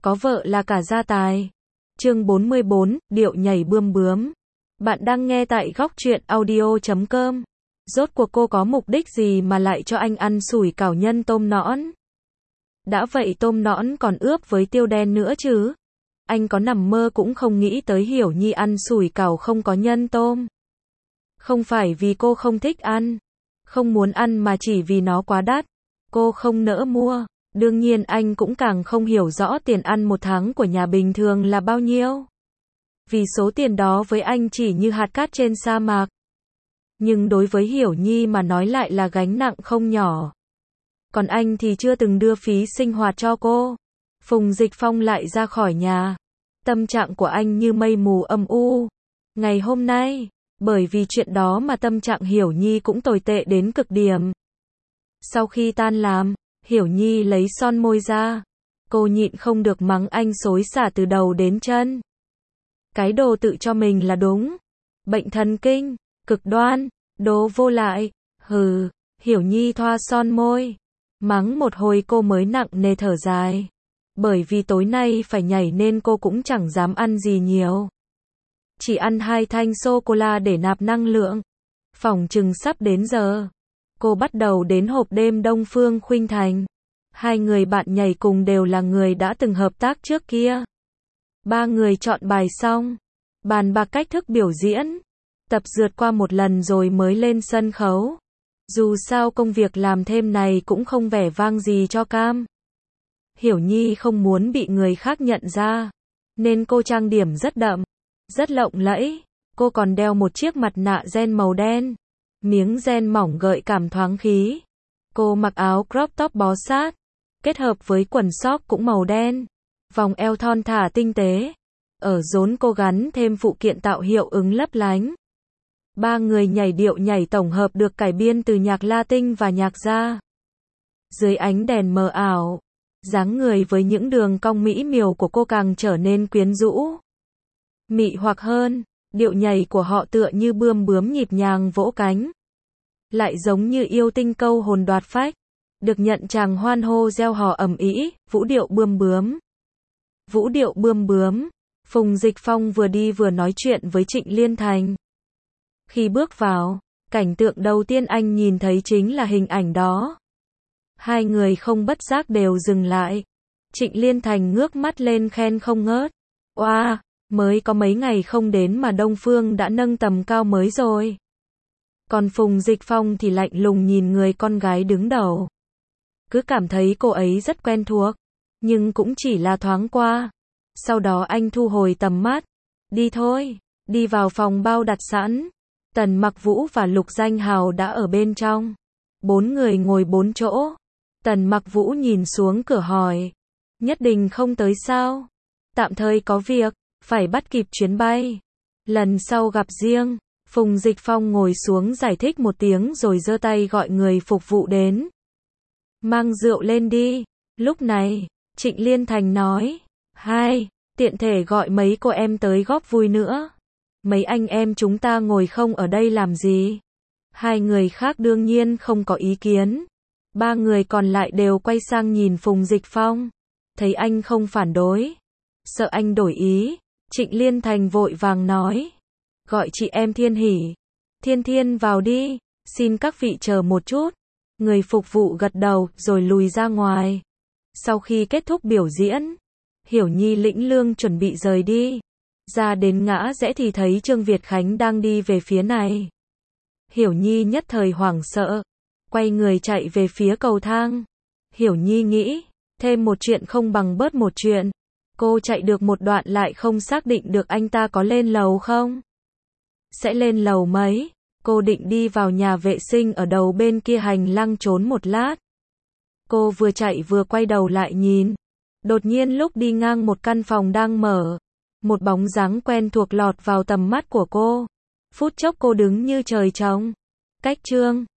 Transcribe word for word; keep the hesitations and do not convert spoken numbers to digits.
có vợ là cả gia tài. Chương bốn mươi bốn, điệu nhảy bươm bướm. Bạn đang nghe tại góc truyện audio chấm com. Rốt cuộc cô có mục đích gì mà lại cho anh ăn sủi cảo nhân tôm nõn? Đã vậy tôm nõn còn ướp với tiêu đen nữa chứ. Anh có nằm mơ cũng không nghĩ tới Hiểu Nhi ăn sủi cảo không có nhân tôm. Không phải vì cô không thích ăn, không muốn ăn mà chỉ vì nó quá đắt. Cô không nỡ mua. Đương nhiên anh cũng càng không hiểu rõ tiền ăn một tháng của nhà bình thường là bao nhiêu. Vì số tiền đó với anh chỉ như hạt cát trên sa mạc. Nhưng đối với Hiểu Nhi mà nói lại là gánh nặng không nhỏ. Còn anh thì chưa từng đưa phí sinh hoạt cho cô. Phùng Dịch Phong lại ra khỏi nhà. Tâm trạng của anh như mây mù âm u. Ngày hôm nay, bởi vì chuyện đó mà tâm trạng Hiểu Nhi cũng tồi tệ đến cực điểm. Sau khi tan làm, Hiểu Nhi lấy son môi ra. Cô nhịn không được mắng anh xối xả từ đầu đến chân. Cái đồ tự cho mình là đúng. Bệnh thần kinh, cực đoan, đồ vô lại. Hừ, Hiểu Nhi thoa son môi. Mắng một hồi cô mới nặng nề thở dài. Bởi vì tối nay phải nhảy nên cô cũng chẳng dám ăn gì nhiều. Chỉ ăn hai thanh sô-cô-la để nạp năng lượng. Phỏng chừng sắp đến giờ. Cô bắt đầu đến hộp đêm Đông Phương Khuynh Thành. Hai người bạn nhảy cùng đều là người đã từng hợp tác trước kia. Ba người chọn bài xong. Bàn bạc cách thức biểu diễn. Tập rượt qua một lần rồi mới lên sân khấu. Dù sao công việc làm thêm này cũng không vẻ vang gì cho cam. Hiểu Nhi không muốn bị người khác nhận ra. Nên cô trang điểm rất đậm. Rất lộng lẫy. Cô còn đeo một chiếc mặt nạ ren màu đen. Miếng ren mỏng gợi cảm thoáng khí. Cô mặc áo crop top bó sát. Kết hợp với quần sóc cũng màu đen. Vòng eo thon thả tinh tế. Ở rốn cô gắn thêm phụ kiện tạo hiệu ứng lấp lánh. Ba người nhảy điệu nhảy tổng hợp được cải biên từ nhạc Latin và nhạc jazz. Dưới ánh đèn mờ ảo, dáng người với những đường cong mỹ miều của cô càng trở nên quyến rũ. Mị hoặc hơn, điệu nhảy của họ tựa như bươm bướm nhịp nhàng vỗ cánh. Lại giống như yêu tinh câu hồn đoạt phách. Được nhận chàng hoan hô reo hò ầm ĩ, vũ điệu bươm bướm. Vũ điệu bươm bướm. Phùng Dịch Phong vừa đi vừa nói chuyện với Trịnh Liên Thành. Khi bước vào, cảnh tượng đầu tiên anh nhìn thấy chính là hình ảnh đó. Hai người không bất giác đều dừng lại. Trịnh Liên Thành ngước mắt lên khen không ngớt. Oa, mới có mấy ngày không đến mà Đông Phương đã nâng tầm cao mới rồi. Còn Phùng Dịch Phong thì lạnh lùng nhìn người con gái đứng đầu. Cứ cảm thấy cô ấy rất quen thuộc, nhưng cũng chỉ là thoáng qua. Sau đó anh thu hồi tầm mắt. Đi thôi, đi vào phòng bao đặt sẵn. Tần Mặc Vũ và Lục Danh Hào đã ở bên trong. Bốn người ngồi bốn chỗ. Tần Mặc Vũ nhìn xuống cửa hỏi. Nhất định không tới sao? Tạm thời có việc, phải bắt kịp chuyến bay. Lần sau gặp riêng. Phùng Dịch Phong ngồi xuống giải thích một tiếng rồi giơ tay gọi người phục vụ đến. Mang rượu lên đi. Lúc này, Trịnh Liên Thành nói. Hai, tiện thể gọi mấy cô em tới góp vui nữa. Mấy anh em chúng ta ngồi không ở đây làm gì? Hai người khác đương nhiên không có ý kiến. Ba người còn lại đều quay sang nhìn Phùng Dịch Phong. Thấy anh không phản đối. Sợ anh đổi ý. Trịnh Liên Thành vội vàng nói. Gọi chị em Thiên Hỷ. Thiên Thiên vào đi. Xin các vị chờ một chút. Người phục vụ gật đầu rồi lùi ra ngoài. Sau khi kết thúc biểu diễn, Hiểu Nhi lĩnh lương chuẩn bị rời đi. Ra đến ngã rẽ thì thấy Trương Việt Khánh đang đi về phía này. Hiểu Nhi nhất thời hoảng sợ. Quay người chạy về phía cầu thang. Hiểu Nhi nghĩ, thêm một chuyện không bằng bớt một chuyện. Cô chạy được một đoạn lại không xác định được anh ta có lên lầu không. Sẽ lên lầu mấy? Cô định đi vào nhà vệ sinh ở đầu bên kia hành lang trốn một lát. Cô vừa chạy vừa quay đầu lại nhìn. Đột nhiên lúc đi ngang một căn phòng đang mở. Một bóng dáng quen thuộc lọt vào tầm mắt của cô. Phút chốc cô đứng như trời trồng. Cách Trương